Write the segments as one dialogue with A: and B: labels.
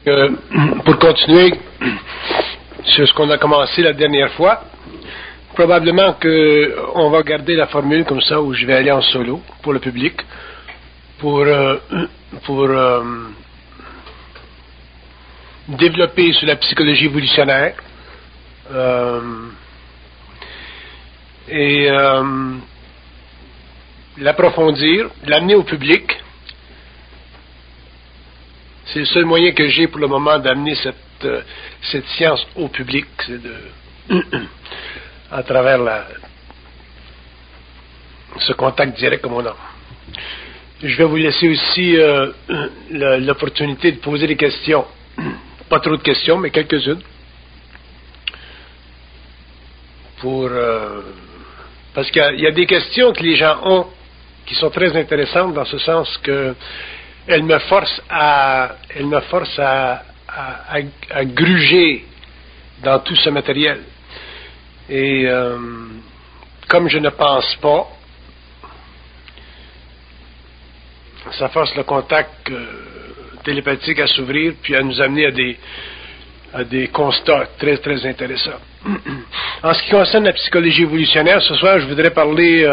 A: Pour continuer sur ce qu'on a commencé la dernière fois, probablement qu'on va garder la formule comme ça où je vais aller en solo pour le public, pour développer sur la psychologie évolutionnaire et l'approfondir, l'amener au public. C'est le seul moyen que j'ai pour le moment d'amener cette science au public, c'est à travers ce contact direct comme on a. Je vais vous laisser aussi l'opportunité de poser des questions. Pas trop de questions, mais quelques-unes. Parce qu'il y a des questions que les gens ont qui sont très intéressantes dans ce sens que elles me forcent à gruger dans tout ce matériel. Et comme je ne pense pas, ça force le contact télépathique à s'ouvrir puis à nous amener à des constats très, très intéressants. En ce qui concerne la psychologie évolutionnaire, ce soir, je voudrais parler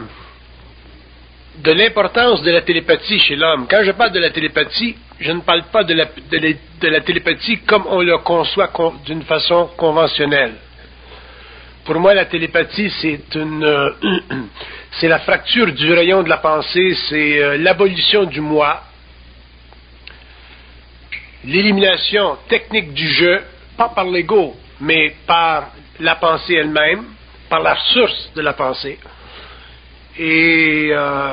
A: de l'importance de la télépathie chez l'homme. Quand je parle de la télépathie, je ne parle pas de la télépathie comme on le conçoit d'une façon conventionnelle. Pour moi, la télépathie, c'est la fracture du rayon de la pensée, c'est l'abolition du moi, l'élimination technique du je, pas par l'ego, mais par la pensée elle-même, par la source de la pensée. Et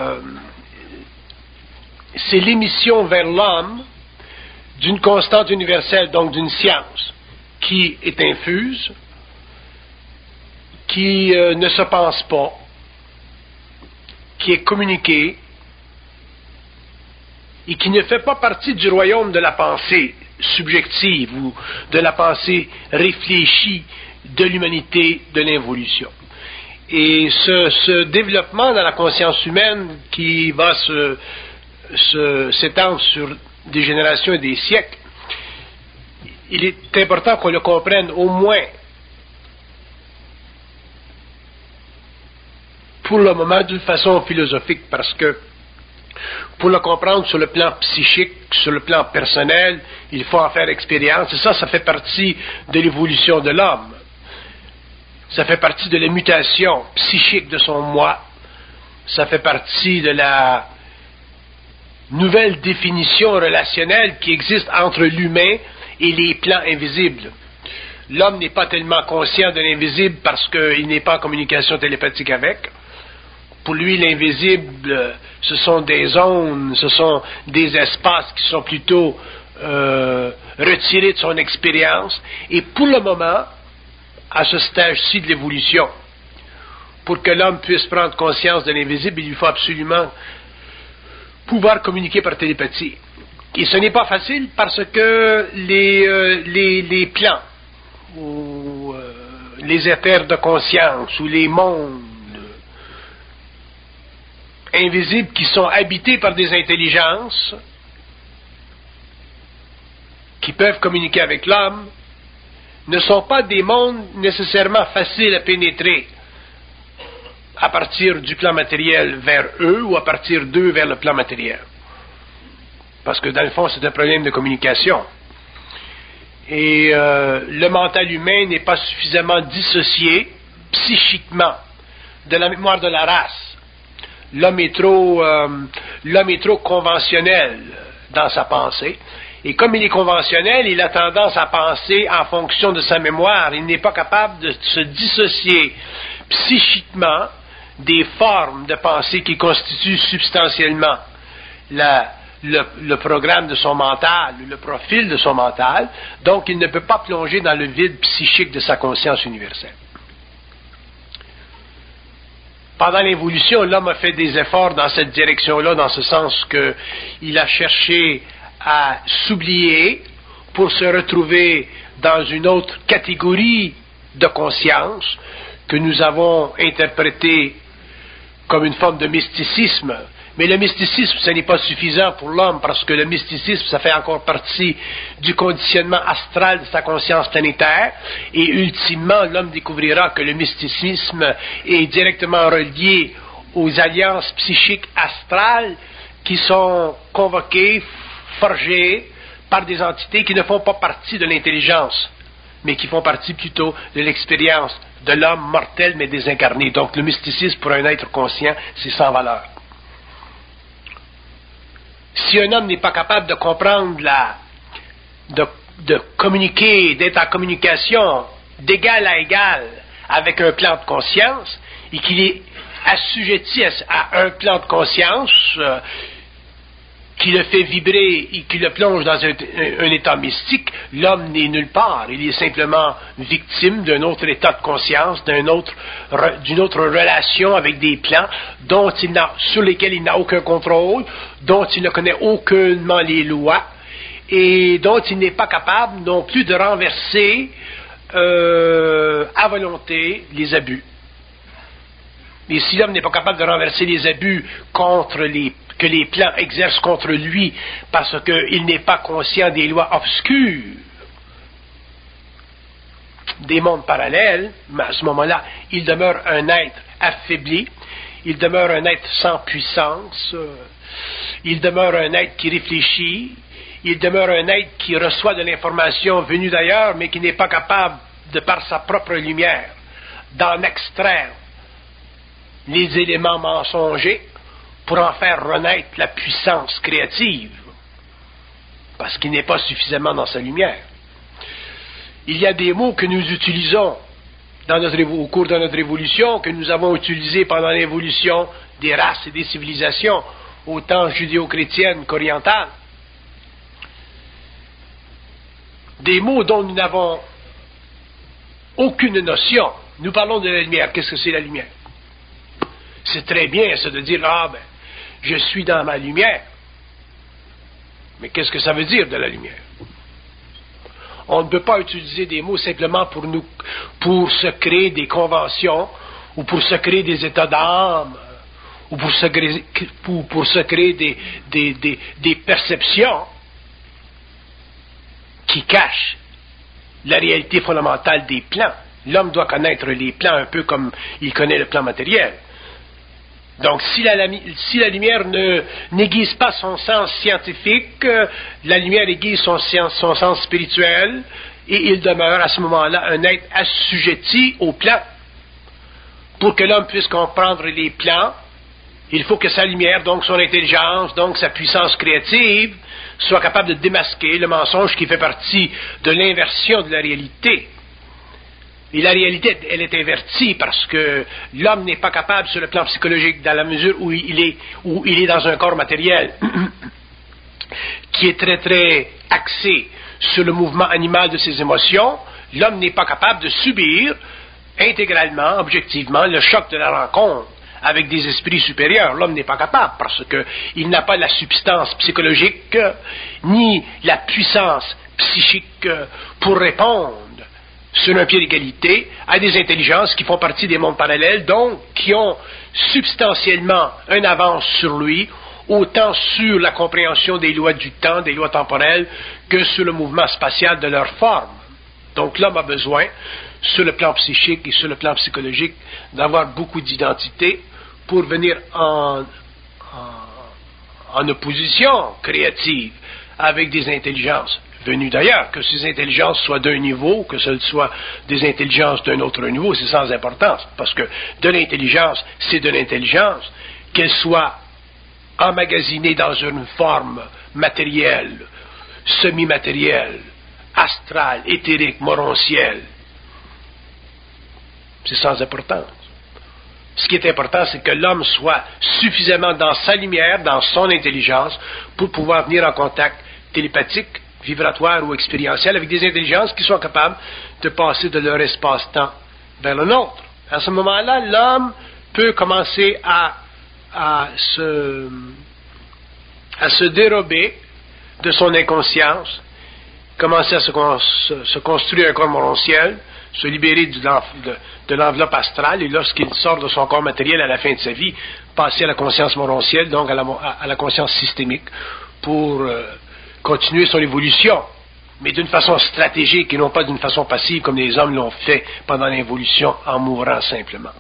A: c'est l'émission vers l'homme d'une constante universelle, donc d'une science, qui est infuse, qui ne se pense pas, qui est communiquée, et qui ne fait pas partie du royaume de la pensée subjective ou de la pensée réfléchie de l'humanité, de l'évolution. Et ce développement dans la conscience humaine qui va s'étendre sur des générations et des siècles, il est important qu'on le comprenne au moins pour le moment d'une façon philosophique, parce que pour le comprendre sur le plan psychique, sur le plan personnel, il faut en faire expérience, et ça fait partie de l'évolution de l'homme. Ça fait partie de la mutation psychique de son moi. Ça fait partie de la nouvelle définition relationnelle qui existe entre l'humain et les plans invisibles. L'homme n'est pas tellement conscient de l'invisible parce qu'il n'est pas en communication télépathique avec. Pour lui, l'invisible, ce sont des zones, ce sont des espaces qui sont plutôt retirés de son expérience. Et pour le moment, à ce stage-ci de l'évolution, pour que l'homme puisse prendre conscience de l'invisible, il lui faut absolument pouvoir communiquer par télépathie. Et ce n'est pas facile parce que les plans, ou les éthers de conscience, ou les mondes invisibles qui sont habités par des intelligences qui peuvent communiquer avec l'homme, ne sont pas des mondes nécessairement faciles à pénétrer à partir du plan matériel vers eux ou à partir d'eux vers le plan matériel. Parce que dans le fond, c'est un problème de communication. Et le mental humain n'est pas suffisamment dissocié psychiquement de la mémoire de la race. L'homme est trop conventionnel dans sa pensée. Et comme il est conventionnel, il a tendance à penser en fonction de sa mémoire. Il n'est pas capable de se dissocier psychiquement des formes de pensée qui constituent substantiellement le programme de son mental, le profil de son mental. Donc, il ne peut pas plonger dans le vide psychique de sa conscience universelle. Pendant l'évolution, l'homme a fait des efforts dans cette direction-là, dans ce sens qu'il a cherché à s'oublier pour se retrouver dans une autre catégorie de conscience que nous avons interprétée comme une forme de mysticisme, Mais le mysticisme, ce n'est pas suffisant pour l'homme, parce que le mysticisme, ça fait encore partie du conditionnement astral de sa conscience planétaire, et ultimement, l'homme découvrira que le mysticisme est directement relié aux alliances psychiques astrales qui sont convoquées, forgées par des entités qui ne font pas partie de l'intelligence, mais qui font partie plutôt de l'expérience de l'homme mortel mais désincarné. Donc le mysticisme pour un être conscient, c'est sans valeur. Si un homme n'est pas capable de comprendre de communiquer, d'être en communication d'égal à égal avec un plan de conscience, et qu'il est assujetti à un plan de conscience qui le fait vibrer et qui le plonge dans un état mystique, l'homme n'est nulle part. Il est simplement victime d'un autre état de conscience, d'une autre relation avec des plans sur lesquels il n'a aucun contrôle, dont il ne connaît aucunement les lois, et dont il n'est pas capable non plus de renverser à volonté les abus. Et si l'homme n'est pas capable de renverser les abus que les plans exercent contre lui parce qu'il n'est pas conscient des lois obscures des mondes parallèles, mais à ce moment-là, il demeure un être affaibli, il demeure un être sans puissance, il demeure un être qui réfléchit, il demeure un être qui reçoit de l'information venue d'ailleurs, mais qui n'est pas capable, de par sa propre lumière, d'en extraire les éléments mensongers pour en faire renaître la puissance créative, parce qu'il n'est pas suffisamment dans sa lumière. Il y a des mots que nous utilisons au cours de notre évolution, que nous avons utilisés pendant l'évolution des races et des civilisations, autant judéo-chrétiennes qu'orientales. Des mots dont nous n'avons aucune notion. Nous parlons de la lumière. Qu'est-ce que c'est la lumière? C'est très bien, ça, de dire, je suis dans ma lumière. Mais qu'est-ce que ça veut dire, de la lumière? On ne peut pas utiliser des mots simplement pour se créer des conventions, ou pour se créer des états d'âme, ou pour se créer des perceptions qui cachent la réalité fondamentale des plans. L'homme doit connaître les plans un peu comme il connaît le plan matériel. Donc, si la lumière n'aiguise pas son sens scientifique, la lumière aiguise son sens spirituel, et il demeure à ce moment-là un être assujetti au plan. Pour que l'homme puisse comprendre les plans, il faut que sa lumière, donc son intelligence, donc sa puissance créative, soit capable de démasquer le mensonge qui fait partie de l'inversion de la réalité. Et la réalité, elle est invertie parce que l'homme n'est pas capable sur le plan psychologique, dans la mesure où il est dans un corps matériel qui est très très axé sur le mouvement animal de ses émotions. L'homme n'est pas capable de subir intégralement, objectivement, le choc de la rencontre avec des esprits supérieurs. L'homme n'est pas capable parce qu'il n'a pas la substance psychologique ni la puissance psychique pour répondre sur un pied d'égalité à des intelligences qui font partie des mondes parallèles, donc qui ont substantiellement une avance sur lui, autant sur la compréhension des lois du temps, des lois temporelles, que sur le mouvement spatial de leur forme. Donc l'homme a besoin, sur le plan psychique et sur le plan psychologique, d'avoir beaucoup d'identité pour venir en opposition créative avec des intelligences venues d'ailleurs, que ces intelligences soient d'un niveau, que ce soit des intelligences d'un autre niveau, c'est sans importance, parce que de l'intelligence, c'est de l'intelligence, qu'elle soit emmagasinée dans une forme matérielle, semi-matérielle, astrale, éthérique, moroncielle. C'est sans importance. Ce qui est important, c'est que l'homme soit suffisamment dans sa lumière, dans son intelligence, pour pouvoir venir en contact télépathique, vibratoire ou expérientiel avec des intelligences qui sont capables de passer de leur espace-temps vers le nôtre. À ce moment-là, l'homme peut commencer à se dérober de son inconscience, commencer à se construire un corps moronciel, se libérer de l'enveloppe astrale et lorsqu'il sort de son corps matériel à la fin de sa vie, passer à la conscience morontielle, donc à la conscience systémique, pour continuer son évolution, mais d'une façon stratégique et non pas d'une façon passive comme les hommes l'ont fait pendant l'évolution en mourant simplement.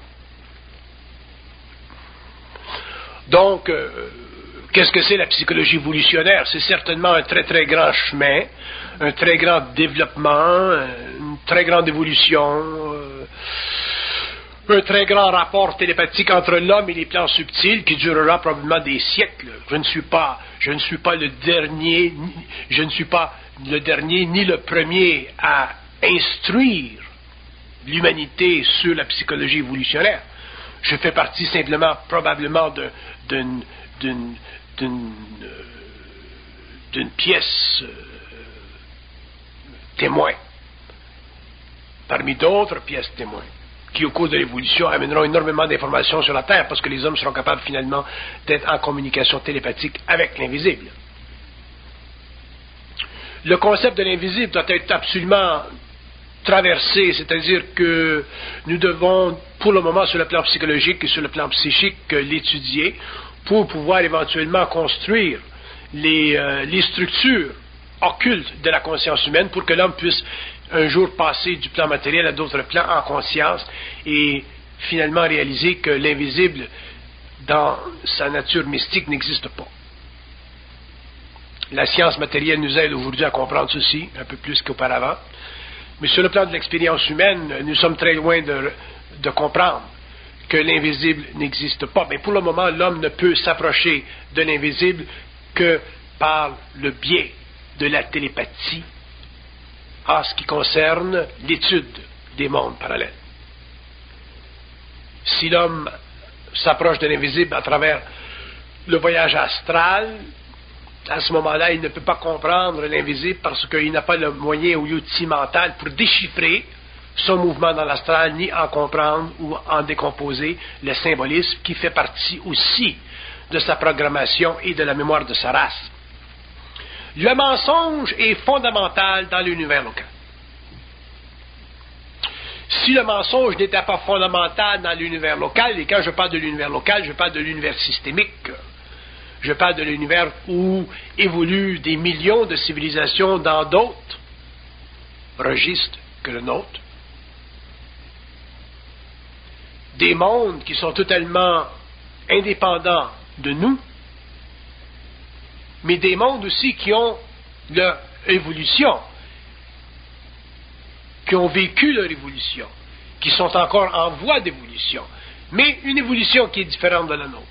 A: Donc, qu'est-ce que c'est la psychologie évolutionnaire? C'est certainement un très très grand chemin, un très grand développement, une très grande évolution, un très grand rapport télépathique entre l'homme et les plans subtils qui durera probablement des siècles. Je ne suis pas le dernier, ni le premier à instruire l'humanité sur la psychologie évolutionnaire. Je fais partie simplement, probablement, d'une pièce témoin, parmi d'autres pièces témoins, qui au cours de l'évolution amèneront énormément d'informations sur la Terre, parce que les hommes seront capables finalement d'être en communication télépathique avec l'invisible. Le concept de l'invisible doit être absolument traversé, c'est-à-dire que nous devons, pour le moment, sur le plan psychologique et sur le plan psychique, l'étudier pour pouvoir éventuellement construire les structures occultes de la conscience humaine pour que l'homme puisse un jour passer du plan matériel à d'autres plans en conscience et finalement réaliser que l'invisible, dans sa nature mystique, n'existe pas. La science matérielle nous aide aujourd'hui à comprendre ceci, un peu plus qu'auparavant. Mais sur le plan de l'expérience humaine, nous sommes très loin de comprendre que l'invisible n'existe pas. Mais pour le moment, l'homme ne peut s'approcher de l'invisible que par le biais de la télépathie en ce qui concerne l'étude des mondes parallèles. Si l'homme s'approche de l'invisible à travers le voyage astral, à ce moment-là, il ne peut pas comprendre l'invisible parce qu'il n'a pas le moyen ou l'outil mental pour déchiffrer son mouvement dans l'astral, ni en comprendre ou en décomposer le symbolisme qui fait partie aussi de sa programmation et de la mémoire de sa race. Le mensonge est fondamental dans l'univers local. Si le mensonge n'était pas fondamental dans l'univers local, et quand je parle de l'univers local, je parle de l'univers systémique, je parle de l'univers où évoluent des millions de civilisations dans d'autres registres que le nôtre, des mondes qui sont totalement indépendants de nous, mais des mondes aussi qui ont leur évolution, qui ont vécu leur évolution, qui sont encore en voie d'évolution, mais une évolution qui est différente de la nôtre.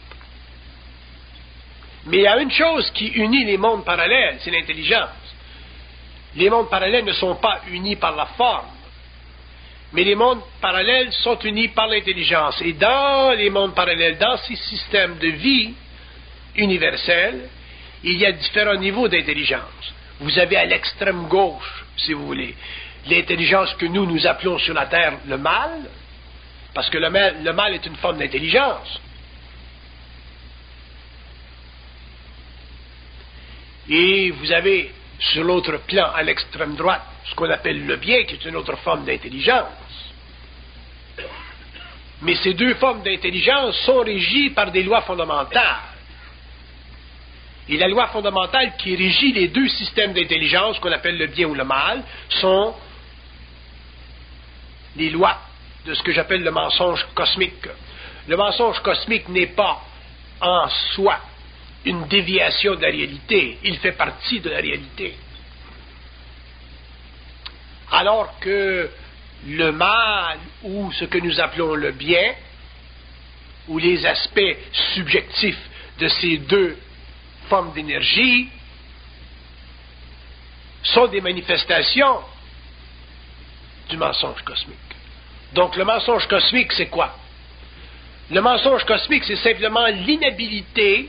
A: Mais il y a une chose qui unit les mondes parallèles, c'est l'intelligence. Les mondes parallèles ne sont pas unis par la forme, mais les mondes parallèles sont unis par l'intelligence. Et dans les mondes parallèles, dans ces systèmes de vie universels, il y a différents niveaux d'intelligence. Vous avez à l'extrême gauche, si vous voulez, l'intelligence que nous appelons sur la Terre le mal, parce que le mal est une forme d'intelligence. Et vous avez sur l'autre plan, à l'extrême droite, ce qu'on appelle le bien, qui est une autre forme d'intelligence. Mais ces deux formes d'intelligence sont régies par des lois fondamentales. Et la loi fondamentale qui régit les deux systèmes d'intelligence, qu'on appelle le bien ou le mal, sont les lois de ce que j'appelle le mensonge cosmique. Le mensonge cosmique n'est pas en soi une déviation de la réalité, il fait partie de la réalité. Alors que le mal, ou ce que nous appelons le bien, ou les aspects subjectifs de ces deux formes d'énergie, sont des manifestations du mensonge cosmique. Donc le mensonge cosmique, c'est quoi? Le mensonge cosmique, c'est simplement l'inhabilité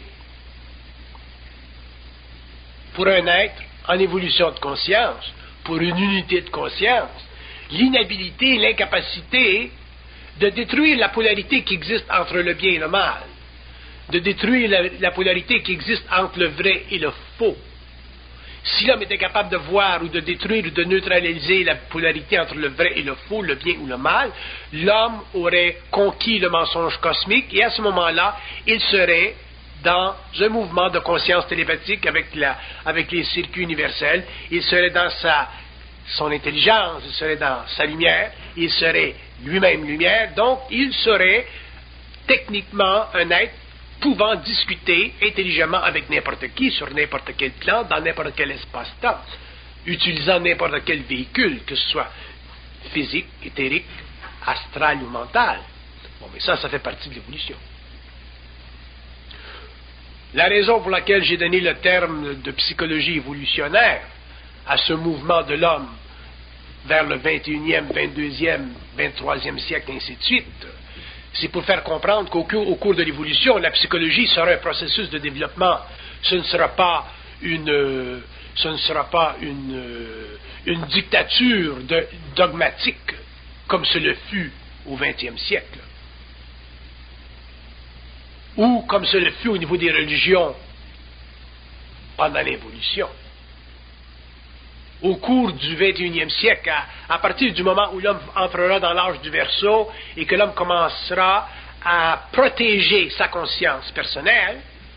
A: pour un être en évolution de conscience, pour une unité de conscience, l'inhabilité, l'incapacité de détruire la polarité qui existe entre le bien et le mal, de détruire la polarité qui existe entre le vrai et le faux, Si l'homme était capable de voir ou de détruire ou de neutraliser la polarité entre le vrai et le faux, le bien ou le mal, l'homme aurait conquis le mensonge cosmique et à ce moment-là, il serait dans un mouvement de conscience télépathique avec les circuits universels, il serait dans son intelligence, il serait dans sa lumière, il serait lui-même lumière, donc il serait techniquement un être pouvant discuter intelligemment avec n'importe qui, sur n'importe quel plan, dans n'importe quel espace-temps, utilisant n'importe quel véhicule, que ce soit physique, éthérique, astral ou mental. Bon, mais ça fait partie de l'évolution. La raison pour laquelle j'ai donné le terme de psychologie évolutionnaire à ce mouvement de l'homme vers le 21e, 22e, 23e siècle, ainsi de suite, c'est pour faire comprendre qu'au cours de l'évolution, la psychologie sera un processus de développement. Ce ne sera pas une dictature dogmatique comme ce le fut au 20e siècle. Ou comme ce le fut au niveau des religions pendant l'évolution. Au cours du 21e siècle, à partir du moment où l'homme entrera dans l'âge du Verseau et que l'homme commencera à protéger sa conscience personnelle,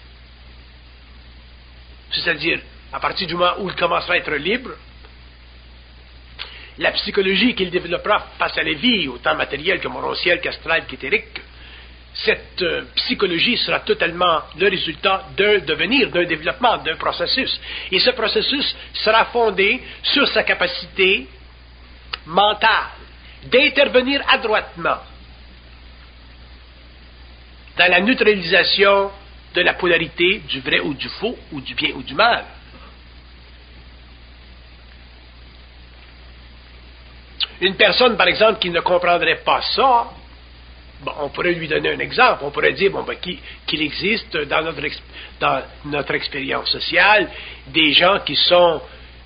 A: c'est-à-dire à partir du moment où il commencera à être libre, la psychologie qu'il développera face à la vie, autant matérielle que morontielle, qu'astrale, qu'éthérique, cette psychologie sera totalement le résultat d'un devenir, d'un développement, d'un processus. Et ce processus sera fondé sur sa capacité mentale d'intervenir adroitement dans la neutralisation de la polarité du vrai ou du faux, ou du bien ou du mal. Une personne, par exemple, qui ne comprendrait pas ça, bon, on pourrait lui donner un exemple. On pourrait dire qu'il existe dans notre expérience sociale des gens qui sont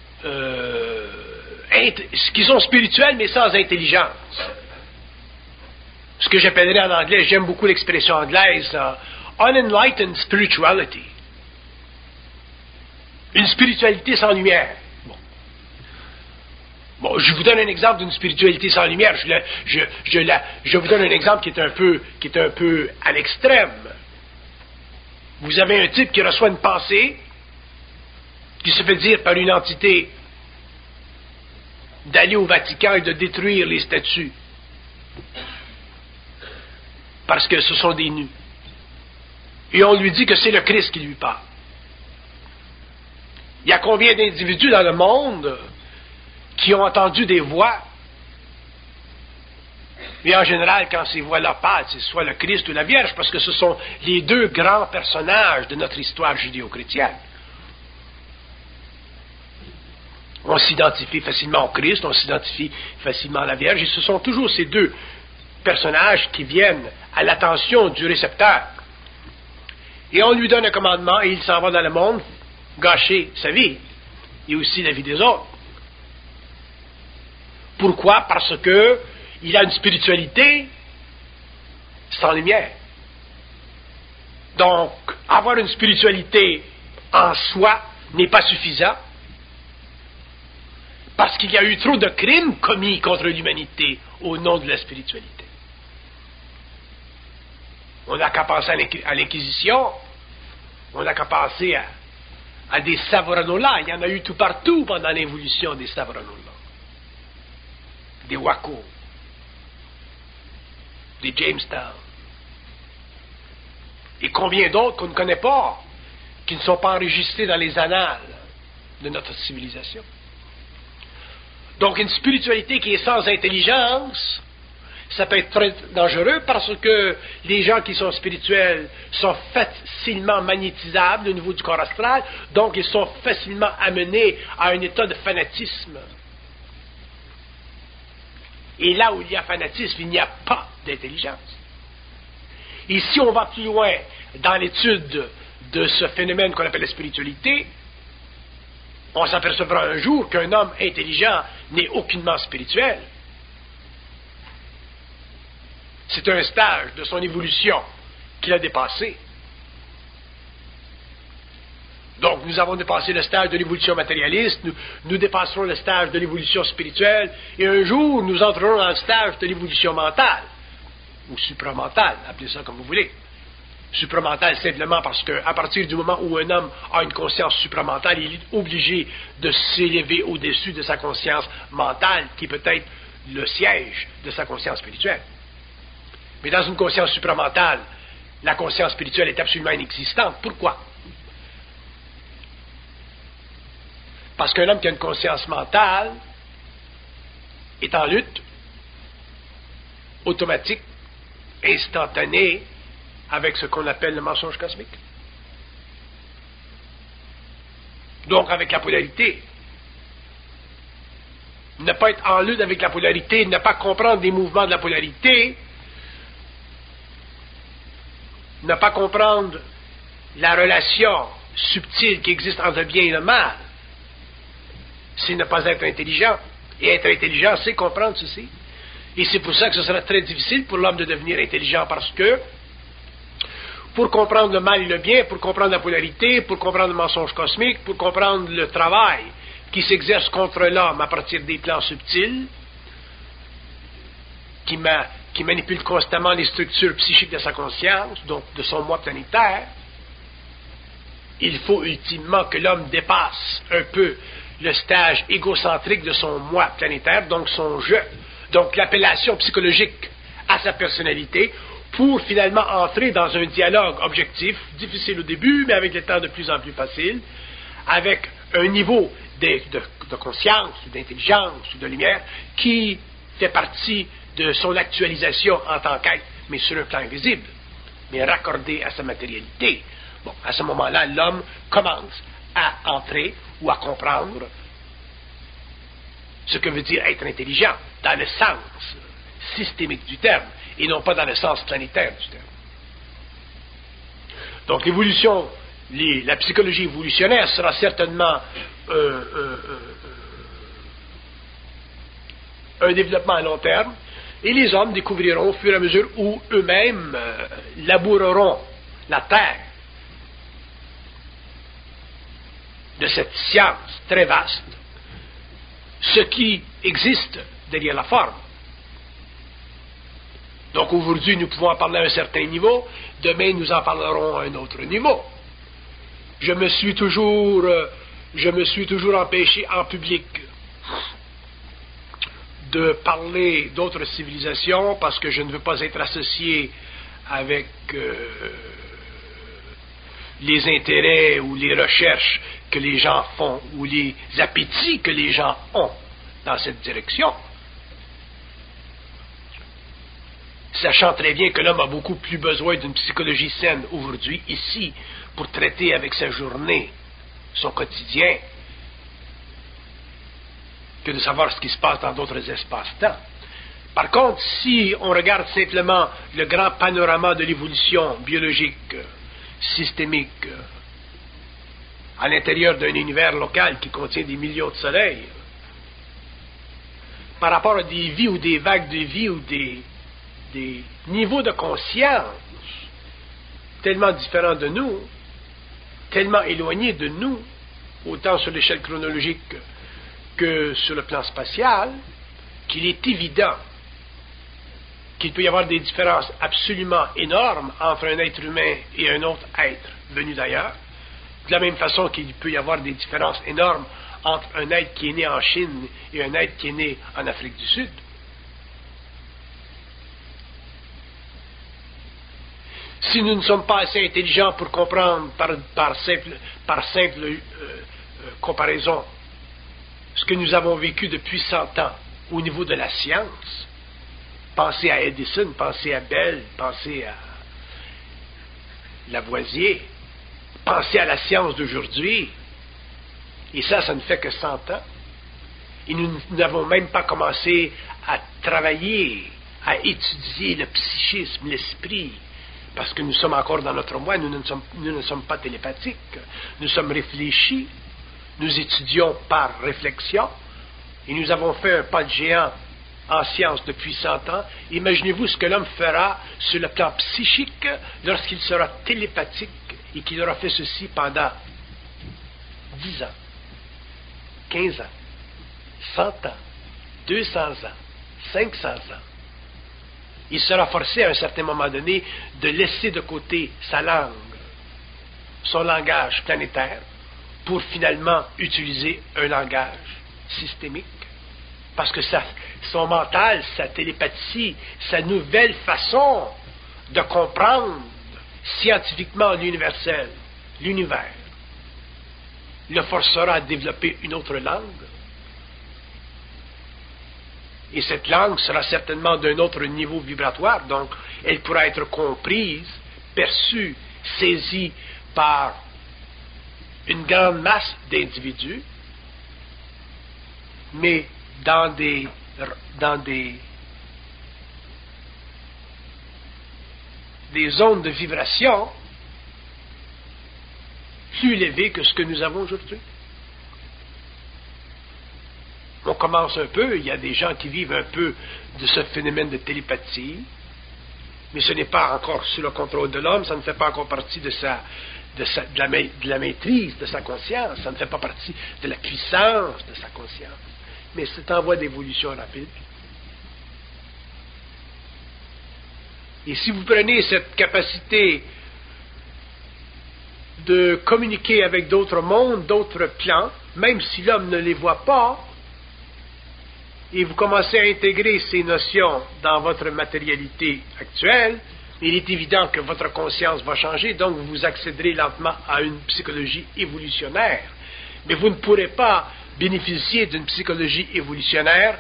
A: spirituels mais sans intelligence. Ce que j'appellerais en anglais, j'aime beaucoup l'expression anglaise, unenlightened spirituality. Une spiritualité sans lumière. Bon, je vous donne un exemple d'une spiritualité sans lumière. Je vous donne un exemple qui est un peu à l'extrême. Vous avez un type qui reçoit une pensée, qui se fait dire par une entité d'aller au Vatican et de détruire les statues. Parce que ce sont des nus. Et on lui dit que c'est le Christ qui lui parle. Il y a combien d'individus dans le monde qui ont entendu des voix, et en général, quand ces voix-là parlent, c'est soit le Christ ou la Vierge, parce que ce sont les deux grands personnages de notre histoire judéo-chrétienne. On s'identifie facilement au Christ, on s'identifie facilement à la Vierge, et ce sont toujours ces deux personnages qui viennent à l'attention du récepteur. Et on lui donne un commandement, et il s'en va dans le monde gâcher sa vie, et aussi la vie des autres. Pourquoi? Parce que il a une spiritualité sans lumière. Donc, avoir une spiritualité en soi n'est pas suffisant, parce qu'il y a eu trop de crimes commis contre l'humanité au nom de la spiritualité. On n'a qu'à penser à l'Inquisition, on n'a qu'à penser à des Savonarola. Il y en a eu tout partout pendant l'évolution des Savonarola. Des Waco, des Jamestown, et combien d'autres qu'on ne connaît pas, qui ne sont pas enregistrés dans les annales de notre civilisation. Donc une spiritualité qui est sans intelligence, ça peut être très dangereux parce que les gens qui sont spirituels sont facilement magnétisables au niveau du corps astral, donc ils sont facilement amenés à un état de fanatisme. Et là où il y a fanatisme, il n'y a pas d'intelligence. Et si on va plus loin dans l'étude de ce phénomène qu'on appelle la spiritualité, on s'apercevra un jour qu'un homme intelligent n'est aucunement spirituel. C'est un stage de son évolution qu'il a dépassé. Donc Donc, nous avons dépassé le stage de l'évolution matérialiste, nous dépasserons le stage de l'évolution spirituelle, et un jour, nous entrerons dans le stage de l'évolution mentale, ou supramentale, appelez ça comme vous voulez. Supramentale simplement parce qu'à partir du moment où un homme a une conscience supramentale, il est obligé de s'élever au-dessus de sa conscience mentale, qui peut être le siège de sa conscience spirituelle. Mais dans une conscience supramentale, la conscience spirituelle est absolument inexistante. Pourquoi? Parce qu'un homme qui a une conscience mentale est en lutte automatique, instantanée, avec ce qu'on appelle le mensonge cosmique. Donc avec la polarité. Ne pas être en lutte avec la polarité, ne pas comprendre les mouvements de la polarité, ne pas comprendre la relation subtile qui existe entre le bien et le mal, c'est ne pas être intelligent. Et être intelligent, c'est comprendre ceci. Et c'est pour ça que ce sera très difficile pour l'homme de devenir intelligent, parce que pour comprendre le mal et le bien, pour comprendre la polarité, pour comprendre le mensonge cosmique, pour comprendre le travail qui s'exerce contre l'homme à partir des plans subtils, qui manipule constamment les structures psychiques de sa conscience, donc de son moi planétaire, il faut ultimement que l'homme dépasse un peu le stage égocentrique de son moi planétaire, donc son je, donc l'appellation psychologique à sa personnalité, pour finalement entrer dans un dialogue objectif, difficile au début, mais avec le temps de plus en plus facile, avec un niveau de conscience, d'intelligence, de lumière, qui fait partie de son actualisation en tant qu'être, mais sur un plan invisible, mais raccordé à sa matérialité. Bon, à ce moment-là, l'homme commence à entrer ou à comprendre ce que veut dire être intelligent, dans le sens systémique du terme, et non pas dans le sens planétaire du terme. Donc l'évolution, la psychologie évolutionnaire sera certainement un développement à long terme, et les hommes découvriront au fur et à mesure où eux-mêmes laboureront la terre de cette science très vaste, ce qui existe derrière la forme. Donc aujourd'hui, nous pouvons en parler à un certain niveau, demain nous en parlerons à un autre niveau. Je me suis toujours empêché en public de parler d'autres civilisations parce que je ne veux pas être associé avec les intérêts ou les recherches que les gens font ou les appétits que les gens ont dans cette direction. Sachant très bien que l'homme a beaucoup plus besoin d'une psychologie saine aujourd'hui, ici, pour traiter avec sa journée, son quotidien, que de savoir ce qui se passe dans d'autres espaces-temps. Par contre, si on regarde simplement le grand panorama de l'évolution biologique, systémique, à l'intérieur d'un univers local qui contient des millions de soleils, par rapport à des vies ou des vagues de vie ou des niveaux de conscience tellement différents de nous, tellement éloignés de nous, autant sur l'échelle chronologique que sur le plan spatial, qu'il est évident qu'il peut y avoir des différences absolument énormes entre un être humain et un autre être venu d'ailleurs, de la même façon qu'il peut y avoir des différences énormes entre un être qui est né en Chine et un être qui est né en Afrique du Sud. Si nous ne sommes pas assez intelligents pour comprendre par simple comparaison ce que nous avons vécu depuis 100 ans au niveau de la science, pensez à Edison, pensez à Bell, pensez à Lavoisier, pensez à la science d'aujourd'hui, et ça ne fait que 100 ans. Et nous n'avons même pas commencé à travailler, à étudier le psychisme, l'esprit, parce que nous sommes encore dans notre moi, nous ne sommes pas télépathiques, nous sommes réfléchis, nous étudions par réflexion, et nous avons fait un pas de géant en science depuis 100 ans. Imaginez-vous ce que l'homme fera sur le plan psychique lorsqu'il sera télépathique et qu'il aura fait ceci pendant 10 ans, 15 ans, 100 ans, 200 ans, 500 ans. Il sera forcé à un certain moment donné de laisser de côté sa langue, son langage planétaire, pour finalement utiliser un langage systémique. Parce que son mental, sa télépathie, sa nouvelle façon de comprendre scientifiquement l'universel, l'univers, le forcera à développer une autre langue. Et cette langue sera certainement d'un autre niveau vibratoire, donc elle pourra être comprise, perçue, saisie par une grande masse d'individus, mais dans des zones de vibration plus élevées que ce que nous avons aujourd'hui. On commence un peu, il y a des gens qui vivent un peu de ce phénomène de télépathie, mais ce n'est pas encore sous le contrôle de l'homme, ça ne fait pas encore partie de la maîtrise de sa conscience, ça ne fait pas partie de la puissance de sa conscience, mais c'est en voie d'évolution rapide. Et si vous prenez cette capacité de communiquer avec d'autres mondes, d'autres plans, même si l'homme ne les voit pas, et vous commencez à intégrer ces notions dans votre matérialité actuelle, il est évident que votre conscience va changer, donc vous accéderez lentement à une psychologie évolutionnaire. Mais vous ne pourrez pas bénéficier d'une psychologie évolutionnaire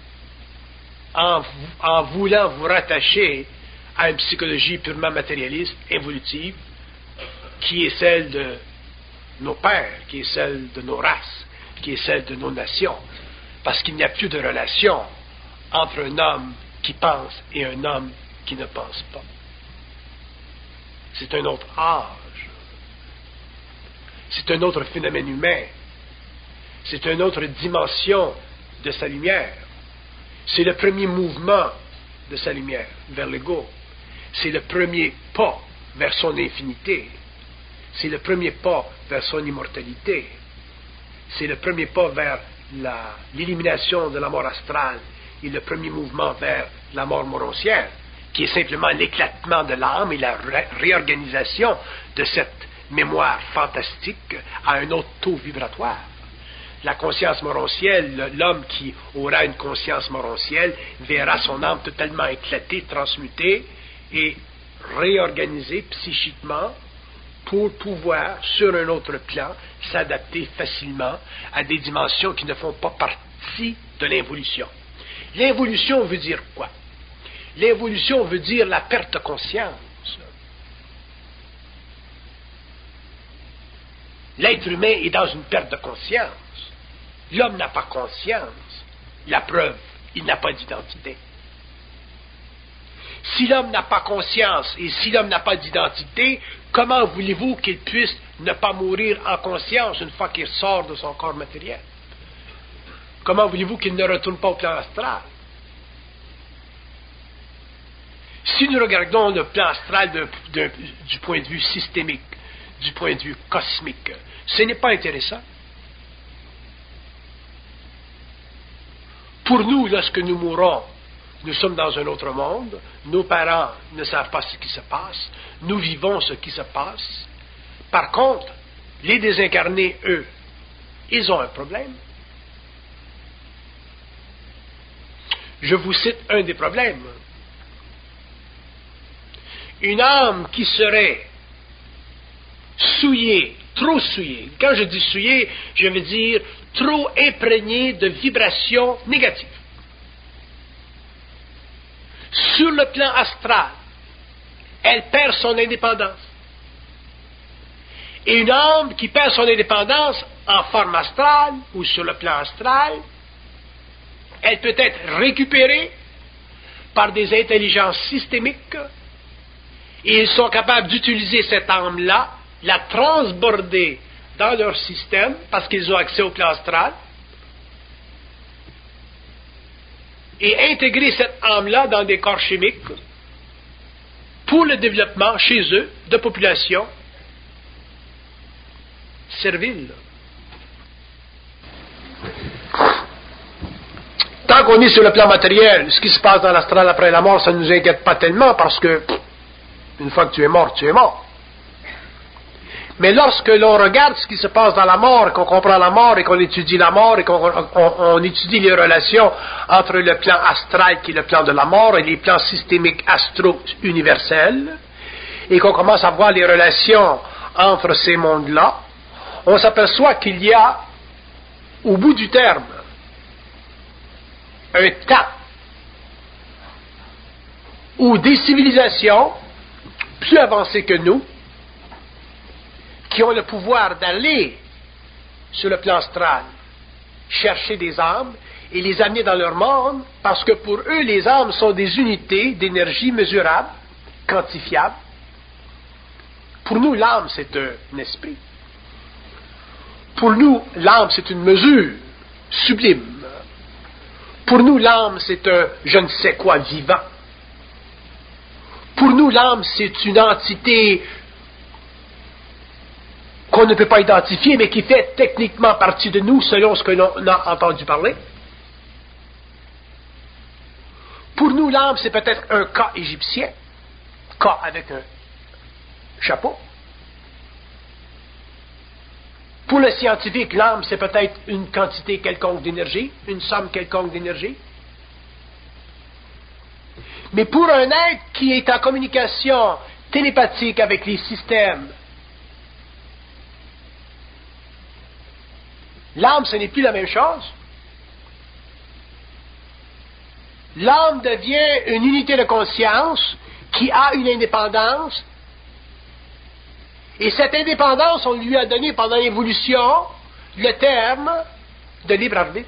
A: en voulant vous rattacher à une psychologie purement matérialiste, évolutive, qui est celle de nos pères, qui est celle de nos races, qui est celle de nos nations. Parce qu'il n'y a plus de relation entre un homme qui pense et un homme qui ne pense pas. C'est un autre âge. C'est un autre phénomène humain. C'est une autre dimension de sa lumière. C'est le premier mouvement de sa lumière vers l'ego. C'est le premier pas vers son infinité. C'est le premier pas vers son immortalité. C'est le premier pas vers l'élimination de la mort astrale et le premier mouvement vers la mort moroncière, qui est simplement l'éclatement de l'âme et la réorganisation de cette mémoire fantastique à un autre taux vibratoire. La conscience moroncielle, l'homme qui aura une conscience moroncielle verra son âme totalement éclatée, transmutée et réorganisée psychiquement pour pouvoir, sur un autre plan, s'adapter facilement à des dimensions qui ne font pas partie de l'involution. L'involution veut dire quoi? L'involution veut dire la perte de conscience. L'être humain est dans une perte de conscience. L'homme n'a pas conscience. La preuve, il n'a pas d'identité. Si l'homme n'a pas conscience et si l'homme n'a pas d'identité, comment voulez-vous qu'il puisse ne pas mourir en conscience une fois qu'il sort de son corps matériel? Comment voulez-vous qu'il ne retourne pas au plan astral? Si nous regardons le plan astral du point de vue systémique, du point de vue cosmique, ce n'est pas intéressant. Pour nous, lorsque nous mourrons, nous sommes dans un autre monde, nos parents ne savent pas ce qui se passe, nous vivons ce qui se passe. Par contre, les désincarnés, eux, ils ont un problème. Je vous cite un des problèmes. Une âme qui serait souillée, trop souillée. Quand je dis souillée, je veux dire trop imprégnée de vibrations négatives. Sur le plan astral, elle perd son indépendance. Et une âme qui perd son indépendance en forme astrale ou sur le plan astral, elle peut être récupérée par des intelligences systémiques et ils sont capables d'utiliser cette âme-là, la transborder dans leur système parce qu'ils ont accès au plan astral et intégrer cette âme-là dans des corps chimiques pour le développement chez eux de populations serviles. tant qu'on est sur le plan matériel, ce qui se passe dans l'astral après la mort, ça ne nous inquiète pas tellement parce que, une fois que tu es mort, tu es mort. Mais lorsque l'on regarde ce qui se passe dans la mort, qu'on comprend la mort et qu'on étudie la mort et qu'on étudie les relations entre le plan astral qui est le plan de la mort et les plans systémiques astro-universels, et qu'on commence à voir les relations entre ces mondes-là, on s'aperçoit qu'il y a, au bout du terme, un temps où des civilisations plus avancées que nous, qui ont le pouvoir d'aller sur le plan astral, chercher des âmes et les amener dans leur monde, parce que pour eux, les âmes sont des unités d'énergie mesurables, quantifiables. Pour nous, l'âme, c'est un esprit. Pour nous, l'âme, c'est une mesure sublime. Pour nous, l'âme, c'est un je ne sais quoi vivant. Pour nous, l'âme, c'est une entité qu'on ne peut pas identifier, mais qui fait techniquement partie de nous selon ce que l'on a entendu parler. Pour nous, l'âme, c'est peut-être un cas égyptien, cas avec un chapeau. Pour le scientifique, l'âme, c'est peut-être une quantité quelconque d'énergie, une somme quelconque d'énergie. Mais pour un être qui est en communication télépathique avec les systèmes, l'âme, ce n'est plus la même chose. L'âme devient une unité de conscience qui a une indépendance. Et cette indépendance, on lui a donné pendant l'évolution le terme de libre arbitre.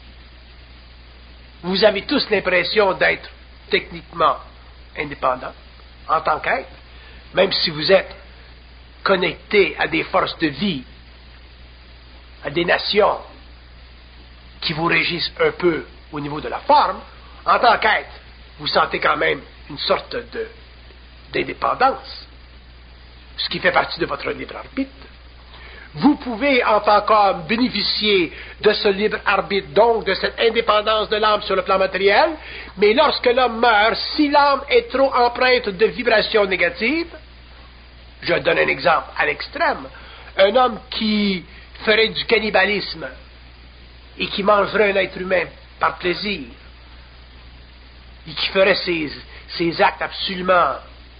A: Vous avez tous l'impression d'être techniquement indépendant en tant qu'être, même si vous êtes connecté à des forces de vie, à des nations qui vous régissent un peu au niveau de la forme, en tant qu'être, vous sentez quand même une sorte d'indépendance, ce qui fait partie de votre libre arbitre. Vous pouvez, en tant qu'homme, bénéficier de ce libre arbitre, donc de cette indépendance de l'âme sur le plan matériel, mais lorsque l'homme meurt, si l'âme est trop empreinte de vibrations négatives, je donne un exemple à l'extrême, un homme qui ferait du cannibalisme et qui mangerait un être humain par plaisir et qui ferait ces actes absolument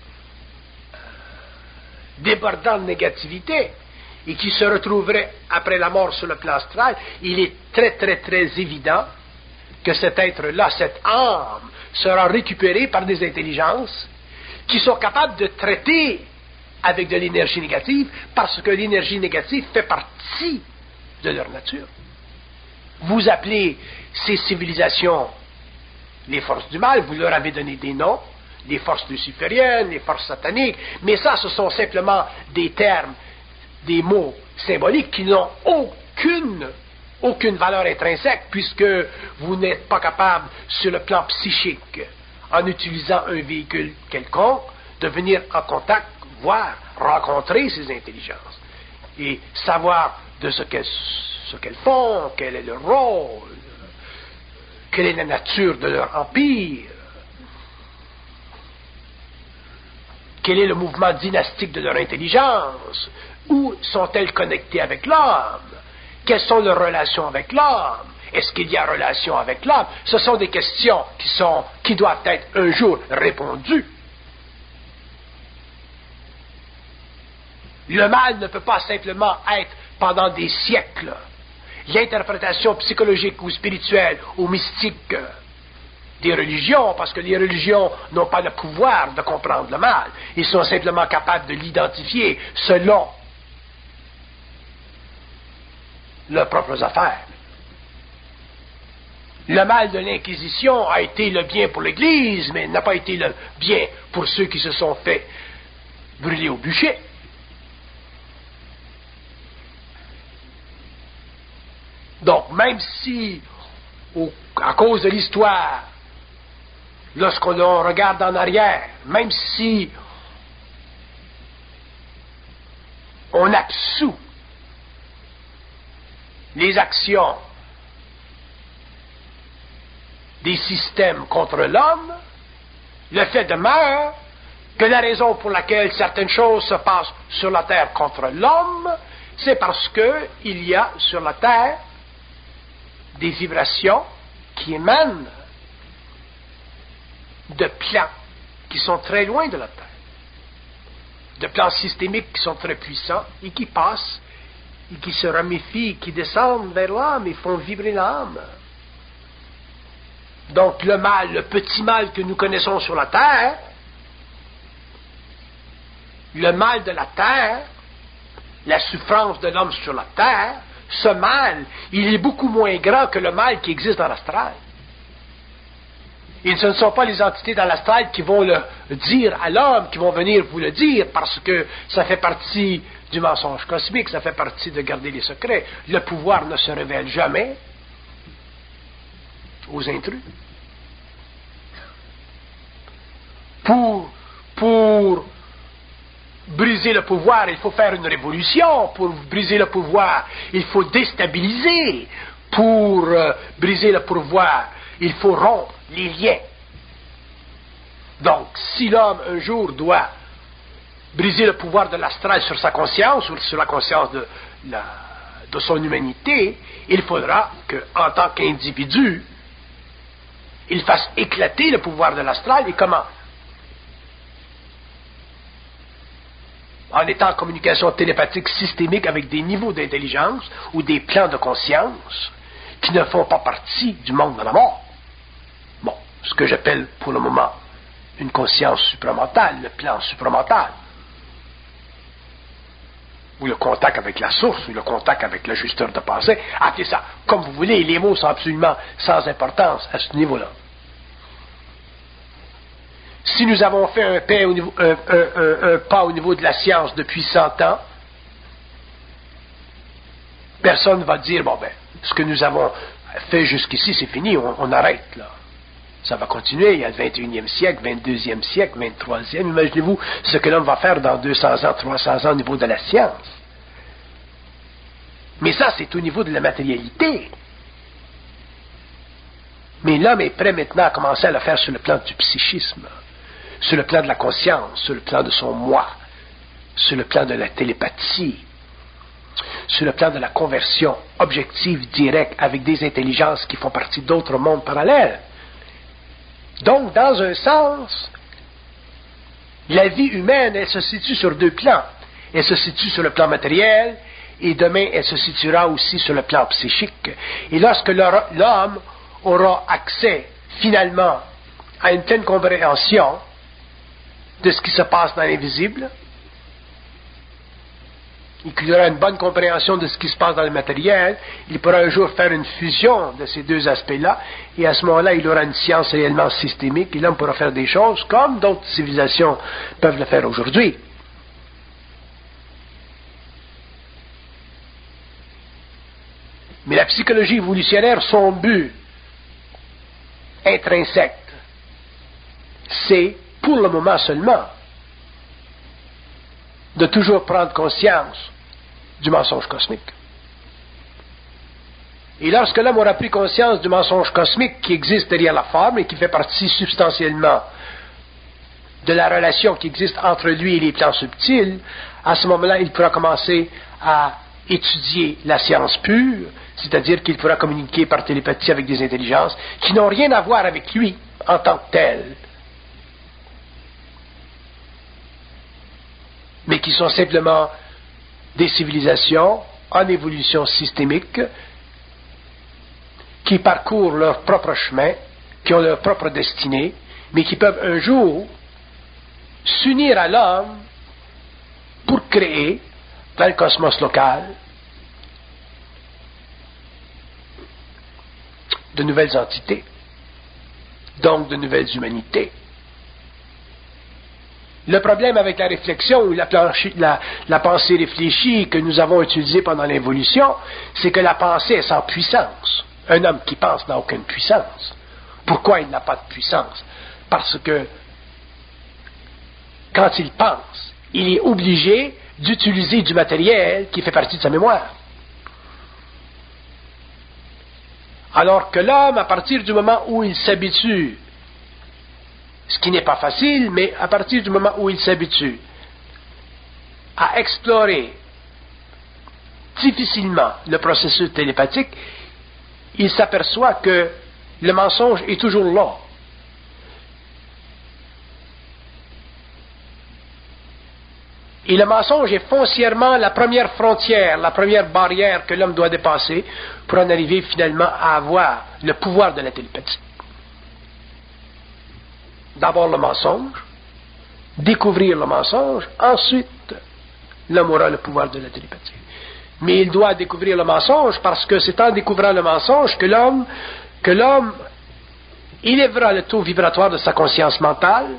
A: débordants de négativité et qui se retrouverait après la mort sur le plan astral, il est très très très évident que cet être-là, cette âme, sera récupérée par des intelligences qui sont capables de traiter avec de l'énergie négative, parce que l'énergie négative fait partie de leur nature. Vous appelez ces civilisations les forces du mal, vous leur avez donné des noms, les forces lucifériennes, les forces sataniques, mais ça, ce sont simplement des termes, des mots symboliques qui n'ont aucune valeur intrinsèque, puisque vous n'êtes pas capable, sur le plan psychique, en utilisant un véhicule quelconque, de venir en contact, voir, rencontrer ces intelligences et savoir de ce qu'elles font, quel est leur rôle, quelle est la nature de leur empire, quel est le mouvement dynastique de leur intelligence, où sont-elles connectées avec l'homme, quelles sont leurs relations avec l'homme, est-ce qu'il y a relation avec l'homme? Ce sont des questions qui doivent être un jour répondues. Le mal ne peut pas simplement être pendant des siècles l'interprétation psychologique ou spirituelle ou mystique des religions, parce que les religions n'ont pas le pouvoir de comprendre le mal. Ils sont simplement capables de l'identifier selon leurs propres affaires. Le mal de l'Inquisition a été le bien pour l'Église, mais n'a pas été le bien pour ceux qui se sont fait brûler au bûcher. Donc, même si, à cause de l'histoire, lorsqu'on regarde en arrière, même si on absout les actions des systèmes contre l'homme, le fait demeure que la raison pour laquelle certaines choses se passent sur la Terre contre l'homme, c'est parce qu'il y a sur la Terre des vibrations qui émanent de plans qui sont très loin de la Terre, de plans systémiques qui sont très puissants et qui passent et qui se ramifient, qui descendent vers l'âme et font vibrer l'âme. Donc le mal, le petit mal que nous connaissons sur la Terre, le mal de la Terre, la souffrance de l'homme sur la Terre, ce mal, il est beaucoup moins grand que le mal qui existe dans l'astral. Et ce ne sont pas les entités dans l'astral qui vont le dire à l'homme, qui vont venir vous le dire, parce que ça fait partie du mensonge cosmique, ça fait partie de garder les secrets. Le pouvoir ne se révèle jamais aux intrus. Pour briser le pouvoir, il faut faire une révolution. Pour briser le pouvoir, il faut déstabiliser. Pour briser le pouvoir, il faut rompre les liens. Donc, si l'homme un jour doit briser le pouvoir de l'astral sur sa conscience ou sur la conscience de son humanité, il faudra qu'en tant qu'individu, il fasse éclater le pouvoir de l'astral. Et comment? En étant en communication télépathique systémique avec des niveaux d'intelligence ou des plans de conscience qui ne font pas partie du monde de la mort. Bon, ce que j'appelle pour le moment une conscience supramentale, le plan supramental, ou le contact avec la source, ou le contact avec l'ajusteur de pensée. Appelez ça comme vous voulez, les mots sont absolument sans importance à ce niveau-là. Si nous avons fait un pas au niveau de la science depuis 100 ans, personne ne va dire, bon ben, ce que nous avons fait jusqu'ici, c'est fini, on arrête là. Ça va continuer, il y a le 21e siècle, 22e siècle, 23e. Imaginez-vous ce que l'homme va faire dans 200 ans, 300 ans au niveau de la science. Mais ça, c'est au niveau de la matérialité. Mais l'homme est prêt maintenant à commencer à le faire sur le plan du psychisme, sur le plan de la conscience, sur le plan de son moi, sur le plan de la télépathie, sur le plan de la conversion objective directe avec des intelligences qui font partie d'autres mondes parallèles. Donc, dans un sens, la vie humaine, elle se situe sur deux plans. Elle se situe sur le plan matériel, et demain, elle se situera aussi sur le plan psychique. Et lorsque l'homme aura accès, finalement, à une pleine compréhension de ce qui se passe dans l'invisible, et qu'il aura une bonne compréhension de ce qui se passe dans le matériel, il pourra un jour faire une fusion de ces deux aspects-là, et à ce moment-là, il aura une science réellement systémique, et l'homme pourra faire des choses comme d'autres civilisations peuvent le faire aujourd'hui. Mais la psychologie évolutionnaire, son but intrinsèque, c'est, pour le moment seulement, de toujours prendre conscience du mensonge cosmique. Et lorsque l'homme aura pris conscience du mensonge cosmique qui existe derrière la forme et qui fait partie substantiellement de la relation qui existe entre lui et les plans subtils, à ce moment-là, il pourra commencer à étudier la science pure, c'est-à-dire qu'il pourra communiquer par télépathie avec des intelligences qui n'ont rien à voir avec lui en tant que telles, mais qui sont simplement des civilisations en évolution systémique qui parcourent leur propre chemin, qui ont leur propre destinée, mais qui peuvent un jour s'unir à l'homme pour créer, dans le cosmos local, de nouvelles entités, donc de nouvelles humanités. Le problème avec la réflexion ou la pensée réfléchie que nous avons utilisée pendant l'évolution, c'est que la pensée est sans puissance. Un homme qui pense n'a aucune puissance. Pourquoi il n'a pas de puissance? Parce que quand il pense, il est obligé d'utiliser du matériel qui fait partie de sa mémoire. Alors que l'homme, à partir du moment où il s'habitue, ce qui n'est pas facile, mais à partir du moment où il s'habitue à explorer difficilement le processus télépathique, il s'aperçoit que le mensonge est toujours là. Et le mensonge est foncièrement la première frontière, la première barrière que l'homme doit dépasser pour en arriver finalement à avoir le pouvoir de la télépathie. D'abord le mensonge, découvrir le mensonge, ensuite l'homme aura le pouvoir de la télépathie. Mais il doit découvrir le mensonge parce que c'est en découvrant le mensonge que l'homme élèvera le taux vibratoire de sa conscience mentale,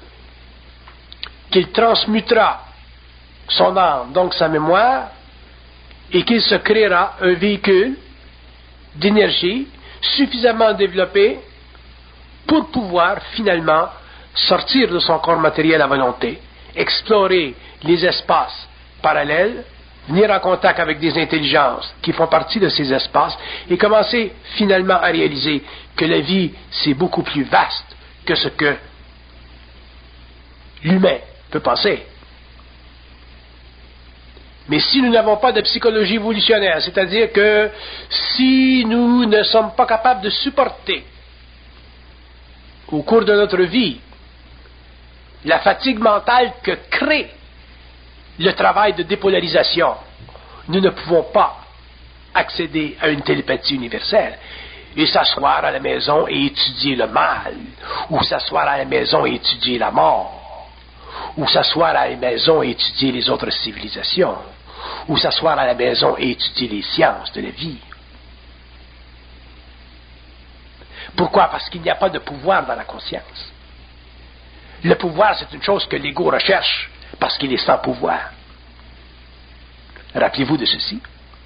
A: qu'il transmutera son âme, donc sa mémoire, et qu'il se créera un véhicule d'énergie suffisamment développé pour pouvoir finalement sortir de son corps matériel à volonté, explorer les espaces parallèles, venir en contact avec des intelligences qui font partie de ces espaces et commencer finalement à réaliser que la vie, c'est beaucoup plus vaste que ce que l'humain peut penser. Mais si nous n'avons pas de psychologie évolutionnaire, c'est-à-dire que si nous ne sommes pas capables de supporter au cours de notre vie la fatigue mentale que crée le travail de dépolarisation, nous ne pouvons pas accéder à une télépathie universelle et s'asseoir à la maison et étudier le mal, ou s'asseoir à la maison et étudier la mort, ou s'asseoir à la maison et étudier les autres civilisations, ou s'asseoir à la maison et étudier les sciences de la vie. Pourquoi? Parce qu'il n'y a pas de pouvoir dans la conscience. Le pouvoir, c'est une chose que l'ego recherche parce qu'il est sans pouvoir. Rappelez-vous de ceci.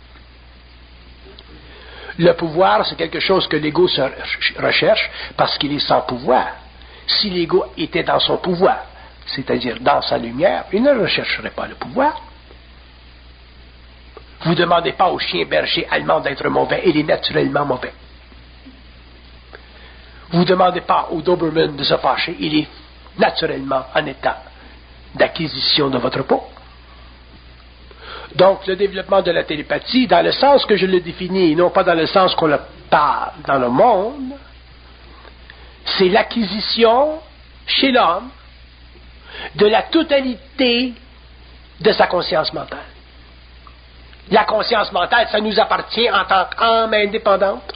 A: Le pouvoir, c'est quelque chose que l'ego recherche parce qu'il est sans pouvoir. Si l'ego était dans son pouvoir, c'est-à-dire dans sa lumière, il ne rechercherait pas le pouvoir. Vous ne demandez pas au chien berger allemand d'être mauvais, il est naturellement mauvais. Vous ne demandez pas au Doberman de se fâcher, il est naturellement en état d'acquisition de votre peau. Donc, le développement de la télépathie, dans le sens que je le définis, et non pas dans le sens qu'on le parle dans le monde, c'est l'acquisition chez l'homme de la totalité de sa conscience mentale. La conscience mentale, ça nous appartient en tant qu'âme indépendante.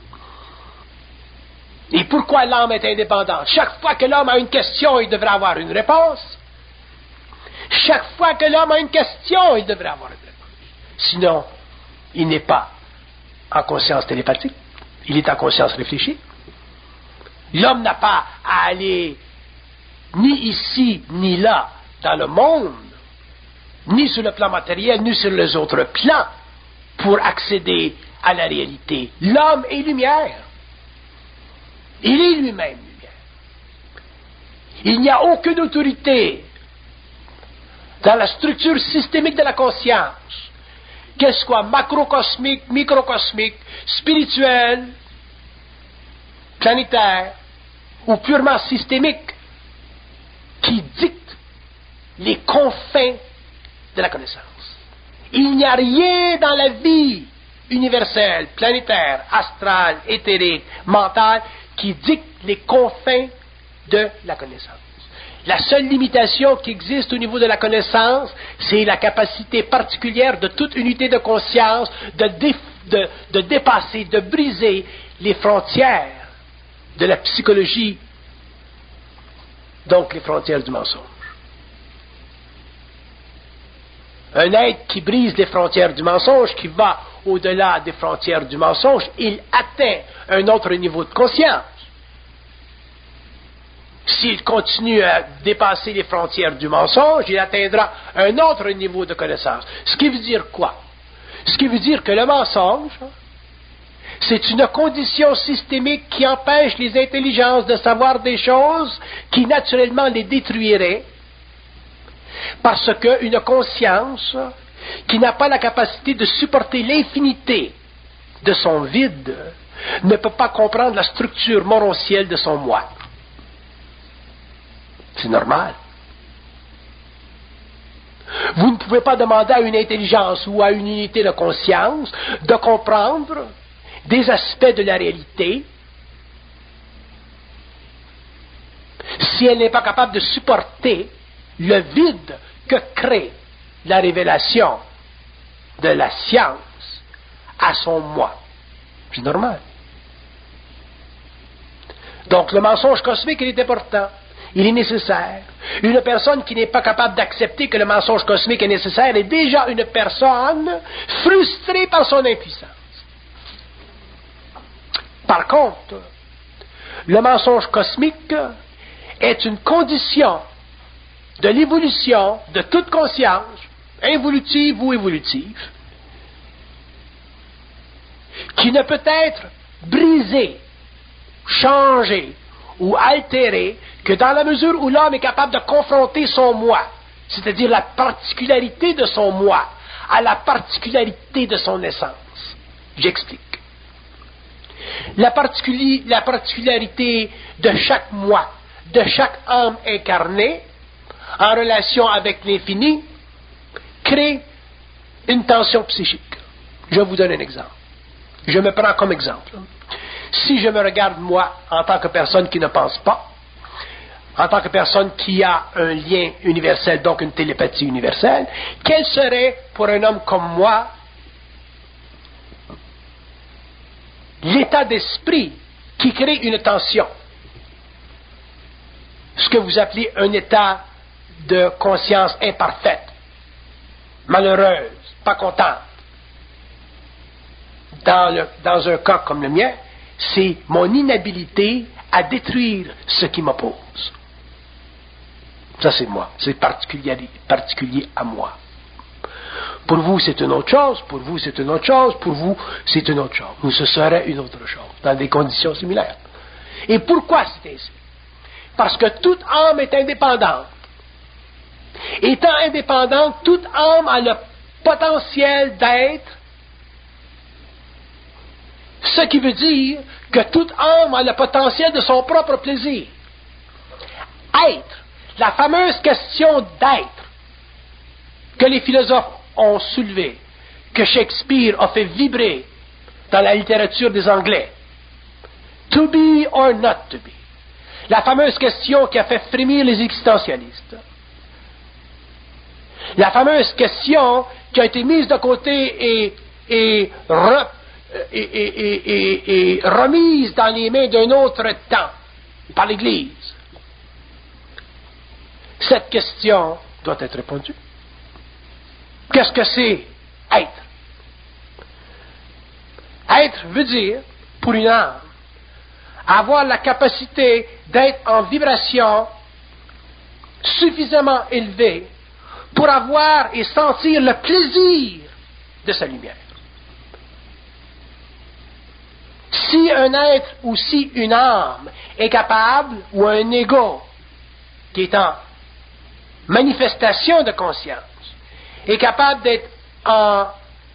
A: Et pourquoi l'âme est indépendante? Chaque fois que l'homme a une question, il devrait avoir une réponse. Chaque fois que l'homme a une question, il devrait avoir une réponse. Sinon, il n'est pas en conscience télépathique, il est en conscience réfléchie. L'homme n'a pas à aller ni ici, ni là, dans le monde, ni sur le plan matériel, ni sur les autres plans, pour accéder à la réalité. L'homme est lumière. Il est lui-même lumière. Il n'y a aucune autorité dans la structure systémique de la conscience, qu'elle soit macrocosmique, microcosmique, spirituelle, planétaire ou purement systémique, qui dicte les confins de la connaissance. Il n'y a rien dans la vie universelle, planétaire, astrale, éthérique, mentale, qui dicte les confins de la connaissance. La seule limitation qui existe au niveau de la connaissance, c'est la capacité particulière de toute unité de conscience de dépasser, de briser les frontières de la psychologie, donc les frontières du mensonge. Un être qui brise les frontières du mensonge, qui va au-delà des frontières du mensonge, il atteint un autre niveau de conscience. S'il continue à dépasser les frontières du mensonge, il atteindra un autre niveau de connaissance. Ce qui veut dire quoi? Ce qui veut dire que le mensonge, c'est une condition systémique qui empêche les intelligences de savoir des choses qui naturellement les détruiraient, parce qu'une conscience qui n'a pas la capacité de supporter l'infinité de son vide ne peut pas comprendre la structure morontielle de son moi. C'est normal. Vous ne pouvez pas demander à une intelligence ou à une unité de conscience de comprendre des aspects de la réalité si elle n'est pas capable de supporter le vide que crée la révélation de la science à son moi. C'est normal. Donc le mensonge cosmique, il est important. Il est nécessaire. Une personne qui n'est pas capable d'accepter que le mensonge cosmique est nécessaire est déjà une personne frustrée par son impuissance. Par contre, le mensonge cosmique est une condition de l'évolution de toute conscience, involutive ou évolutive, qui ne peut être brisée, changée ou altérée que dans la mesure où l'homme est capable de confronter son moi, c'est-à-dire la particularité de son moi, à la particularité de son essence. J'explique. La particularité de chaque moi, de chaque âme incarnée, en relation avec l'infini, crée une tension psychique. Je vous donne un exemple. Je me prends comme exemple. Si je me regarde moi en tant que personne qui ne pense pas, en tant que personne qui a un lien universel, donc une télépathie universelle, quel serait pour un homme comme moi l'état d'esprit qui crée une tension? Ce que vous appelez un état de conscience imparfaite, malheureuse, pas contente. Dans un cas comme le mien, c'est mon inhabilité à détruire ce qui m'oppose. Ça, c'est moi. C'est particulier à moi. Pour vous, c'est une autre chose. Pour vous, c'est une autre chose. Pour vous, c'est une autre chose. Ou ce serait une autre chose, dans des conditions similaires. Et pourquoi c'est ainsi? Parce que toute âme est indépendante. Étant indépendante, toute âme a le potentiel d'être, ce qui veut dire que toute âme a le potentiel de son propre plaisir. Être, la fameuse question d'être, que les philosophes ont soulevée, que Shakespeare a fait vibrer dans la littérature des Anglais. To be or not to be. La fameuse question qui a fait frémir les existentialistes. La fameuse question qui a été mise de côté et remise dans les mains d'un autre temps par l'Église. Cette question doit être répondue. Qu'est-ce que c'est être? Être veut dire, pour une âme, avoir la capacité d'être en vibration suffisamment élevée pour avoir et sentir le plaisir de sa lumière. Si un être ou si une âme est capable, ou un ego qui est en manifestation de conscience, est capable d'être en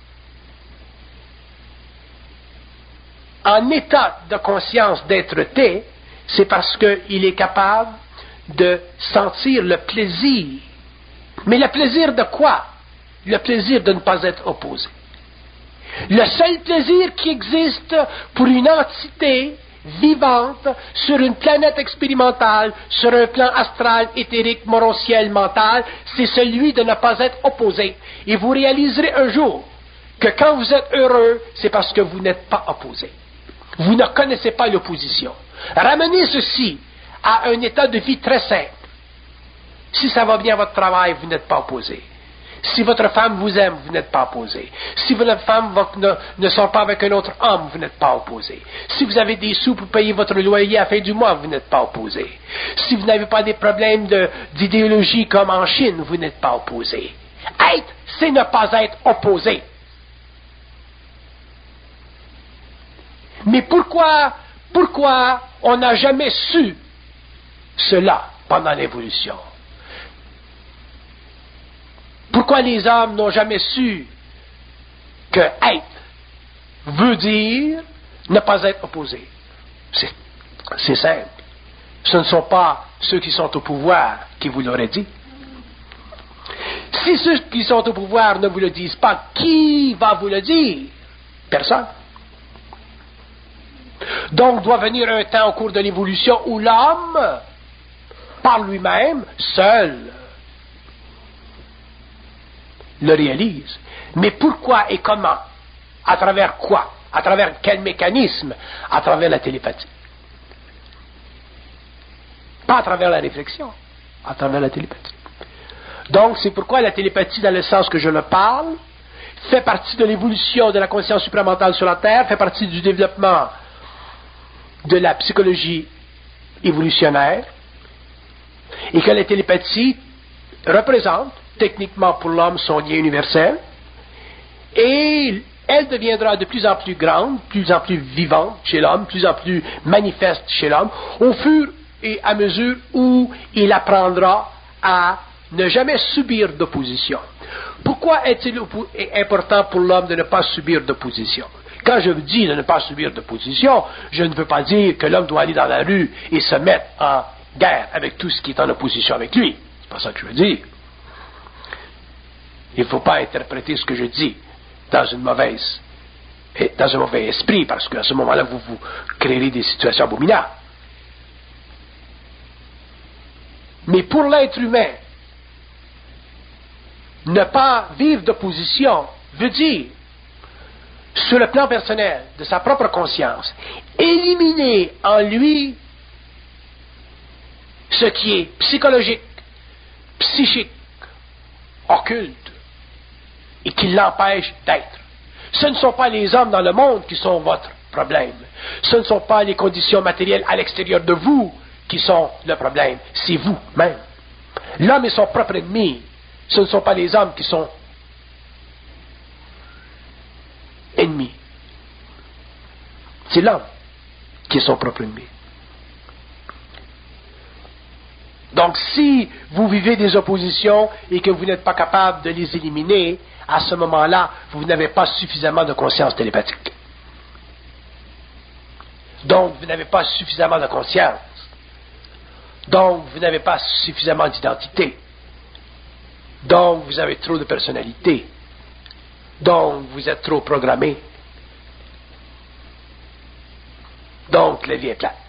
A: état de conscience d'être-té, c'est parce qu'il est capable de sentir le plaisir. Mais le plaisir de quoi? Le plaisir de ne pas être opposé. Le seul plaisir qui existe pour une entité vivante sur une planète expérimentale, sur un plan astral, éthérique, morontiel, mental, c'est celui de ne pas être opposé. Et vous réaliserez un jour que quand vous êtes heureux, c'est parce que vous n'êtes pas opposé. Vous ne connaissez pas l'opposition. Ramenez ceci à un état de vie très simple. Si ça va bien à votre travail, vous n'êtes pas opposé. Si votre femme vous aime, vous n'êtes pas opposé. Si votre femme ne sort pas avec un autre homme, vous n'êtes pas opposé. Si vous avez des sous pour payer votre loyer à la fin du mois, vous n'êtes pas opposé. Si vous n'avez pas des problèmes d'idéologie comme en Chine, vous n'êtes pas opposé. Être, c'est ne pas être opposé. Mais pourquoi on n'a jamais su cela pendant l'évolution? Pourquoi les hommes n'ont jamais su que être veut dire Ne pas être opposé. C'est simple. Ce ne sont pas ceux qui sont au pouvoir qui vous l'auraient dit. Si ceux qui sont au pouvoir ne vous le disent pas, qui va vous le dire? Personne. Donc doit venir un temps au cours de l'évolution où l'homme, par lui-même, seul, le réalise. Mais pourquoi et comment? À travers quoi? À travers quel mécanisme? À travers la télépathie. Pas à travers la réflexion, à travers la télépathie. Donc, c'est pourquoi la télépathie, dans le sens que je le parle, fait partie de l'évolution de la conscience supramentale sur la Terre, fait partie du développement de la psychologie évolutionnaire, et que la télépathie représente, techniquement pour l'homme, son lien universel, et elle deviendra de plus en plus grande, de plus en plus vivante chez l'homme, de plus en plus manifeste chez l'homme, au fur et à mesure où il apprendra à ne jamais subir d'opposition. Pourquoi est-il important pour l'homme de ne pas subir d'opposition? Quand je dis de ne pas subir d'opposition, je ne veux pas dire que l'homme doit aller dans la rue et se mettre en guerre avec tout ce qui est en opposition avec lui. C'est pas ça que je veux dire. Il ne faut pas interpréter ce que je dis dans un mauvais esprit, parce qu'à ce moment-là, vous créerez des situations abominables. Mais pour l'être humain, ne pas vivre d'opposition veut dire, sur le plan personnel, de sa propre conscience, éliminer en lui ce qui est psychologique, psychique, occulte, et qui l'empêche d'être. Ce ne sont pas les hommes dans le monde qui sont votre problème. Ce ne sont pas les conditions matérielles à l'extérieur de vous qui sont le problème. C'est vous-même. L'homme est son propre ennemi. Ce ne sont pas les hommes qui sont ennemis. C'est l'homme qui est son propre ennemi. Donc, si vous vivez des oppositions et que vous n'êtes pas capable de les éliminer, à ce moment-là, vous n'avez pas suffisamment de conscience télépathique. Donc, vous n'avez pas suffisamment de conscience. Donc, vous n'avez pas suffisamment d'identité. Donc, vous avez trop de personnalité. Donc, vous êtes trop programmé. Donc, la vie est plate.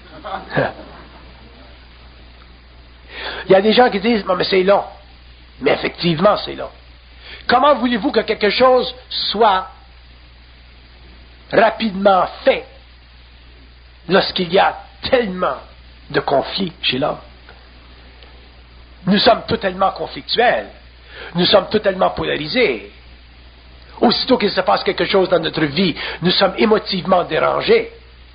A: Il y a des gens qui disent, mais c'est long. Mais effectivement, c'est long. Comment voulez-vous que quelque chose soit rapidement fait lorsqu'il y a tellement de conflits chez l'homme? Nous sommes totalement conflictuels. Nous sommes totalement polarisés. Aussitôt qu'il se passe quelque chose dans notre vie, nous sommes émotivement dérangés.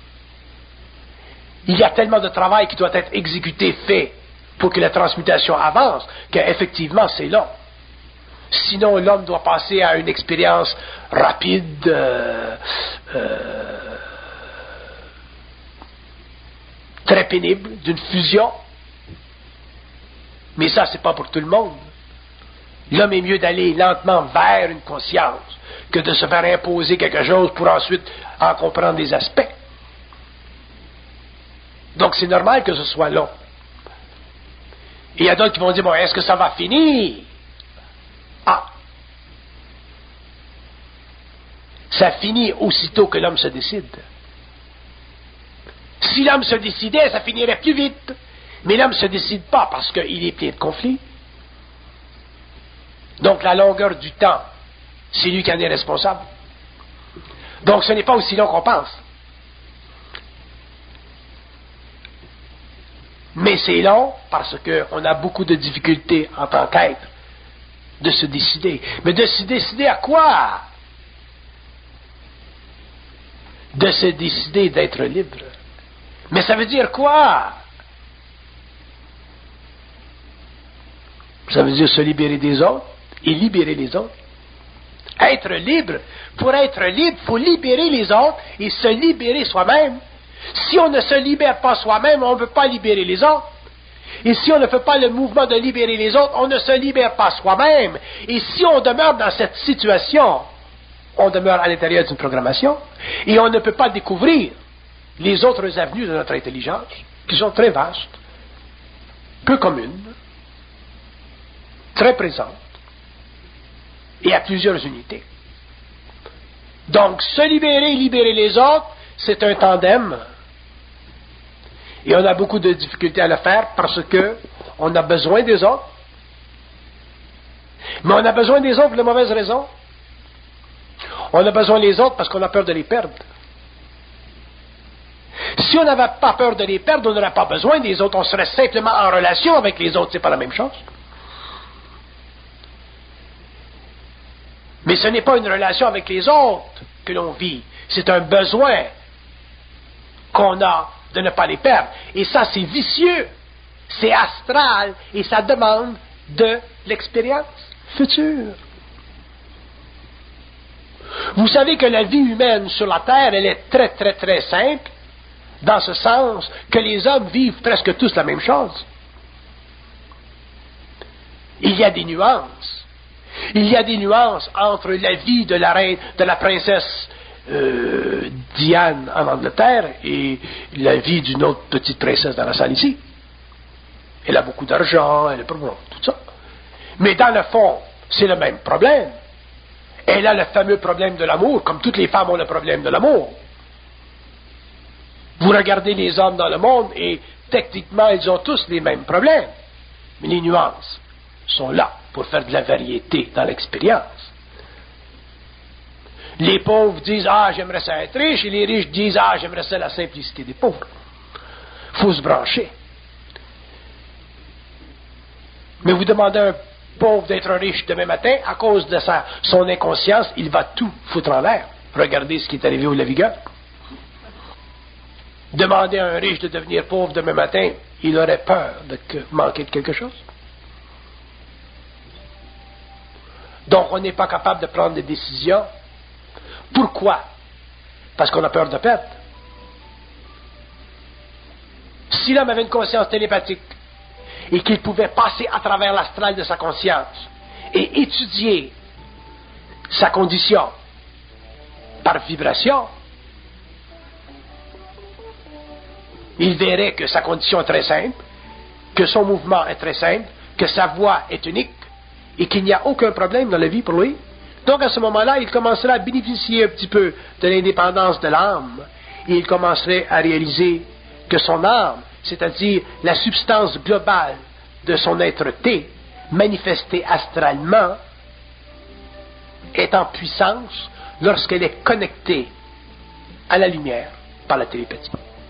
A: Il y a tellement de travail qui doit être exécuté, fait, pour que la transmutation avance, qu'effectivement, c'est long. Sinon, l'homme doit passer à une expérience rapide, très pénible, d'une fusion. Mais ça, c'est pas pour tout le monde. L'homme est mieux d'aller lentement vers une conscience que de se faire imposer quelque chose pour ensuite en comprendre des aspects. Donc, c'est normal que ce soit long. Et il y a d'autres qui vont dire, bon, est-ce que ça va finir? Ah! Ça finit aussitôt que l'homme se décide. Si l'homme se décidait, ça finirait plus vite. Mais l'homme ne se décide pas parce qu'il est plein de conflits. Donc la longueur du temps, c'est lui qui en est responsable. Donc ce n'est pas aussi long qu'on pense. Mais c'est long parce qu'on a beaucoup de difficultés en tant qu'être de se décider. Mais de se décider à quoi? De se décider d'être libre. Mais ça veut dire quoi? Ça veut dire se libérer des autres et libérer les autres. Être libre, pour être libre, il faut libérer les autres et se libérer soi-même. Si on ne se libère pas soi-même, on ne peut pas libérer les autres. Et si on ne fait pas le mouvement de libérer les autres, on ne se libère pas soi-même. Et si on demeure dans cette situation, On demeure à l'intérieur d'une programmation et on ne peut pas découvrir les autres avenues de notre intelligence, qui sont très vastes, peu communes, très présentes et à plusieurs unités. Donc, se libérer et libérer les autres, c'est un tandem. Et on a beaucoup de difficultés à le faire parce que on a besoin des autres. Mais on a besoin des autres pour de mauvaises raisons. On a besoin des autres parce qu'on a peur de les perdre. Si on n'avait pas peur de les perdre, on n'aurait pas besoin des autres. On serait simplement en relation avec les autres. C'est pas la même chose. Mais ce n'est pas une relation avec les autres que l'on vit. C'est un besoin qu'on a de ne pas les perdre. Et ça, c'est vicieux. C'est astral. Et ça demande de l'expérience future. Vous savez que la vie humaine sur la Terre, elle est très, très, très simple, dans ce sens que les hommes vivent presque tous la même chose. Il y a des nuances. Il y a des nuances entre la vie de la reine, de la princesse Diane en Angleterre et la vie d'une autre petite princesse dans la salle ici. Elle a beaucoup d'argent, elle a tout ça. Mais dans le fond, c'est le même problème. Elle a le fameux problème de l'amour, comme toutes les femmes ont le problème de l'amour. Vous regardez les hommes dans le monde et techniquement, ils ont tous les mêmes problèmes. Mais les nuances sont là pour faire de la variété dans l'expérience. Les pauvres disent « Ah, j'aimerais ça être riche » et les riches disent « Ah, j'aimerais ça la simplicité des pauvres. » Il faut se brancher. Mais vous demandez à un pauvre d'être riche demain matin, à cause de son inconscience, il va tout foutre en l'air. Regardez ce qui est arrivé au Lavigueur. Demandez à un riche de devenir pauvre demain matin, il aurait peur de manquer de quelque chose. Donc, on n'est pas capable de prendre des décisions. Pourquoi? Parce qu'on a peur de perdre. Si l'homme avait une conscience télépathique et qu'il pouvait passer à travers l'astral de sa conscience et étudier sa condition par vibration, il verrait que sa condition est très simple, que son mouvement est très simple, que sa voix est unique et qu'il n'y a aucun problème dans la vie pour lui. Donc à ce moment-là, il commencerait à bénéficier un petit peu de l'indépendance de l'âme et il commencerait à réaliser que son âme, c'est-à-dire la substance globale de son être-té, manifestée astralement, est en puissance lorsqu'elle est connectée à la lumière par la télépathie.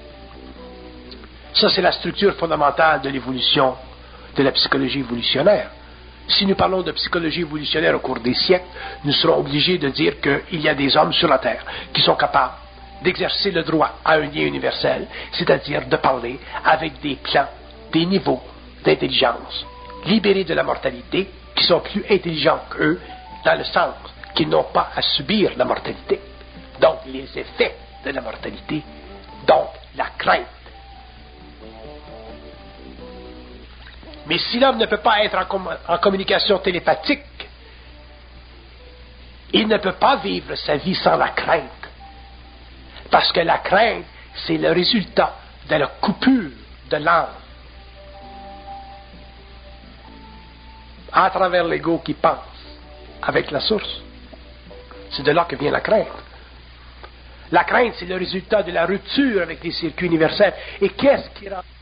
A: Ça, c'est la structure fondamentale de l'évolution, de la psychologie évolutionnaire. Si nous parlons de psychologie évolutionnaire au cours des siècles, nous serons obligés de dire qu'il y a des hommes sur la Terre qui sont capables d'exercer le droit à un lien universel, c'est-à-dire de parler avec des plans, des niveaux d'intelligence, libérés de la mortalité, qui sont plus intelligents qu'eux, dans le sens qu'ils n'ont pas à subir la mortalité. Donc, les effets de la mortalité, donc la crainte. Mais si l'homme ne peut pas être en communication télépathique, il ne peut pas vivre sa vie sans la crainte. Parce que la crainte, c'est le résultat de la coupure de l'âme. À travers l'ego qui pense avec la source. C'est de là que vient la crainte. La crainte, c'est le résultat de la rupture avec les circuits universels. Et qu'est-ce qui rend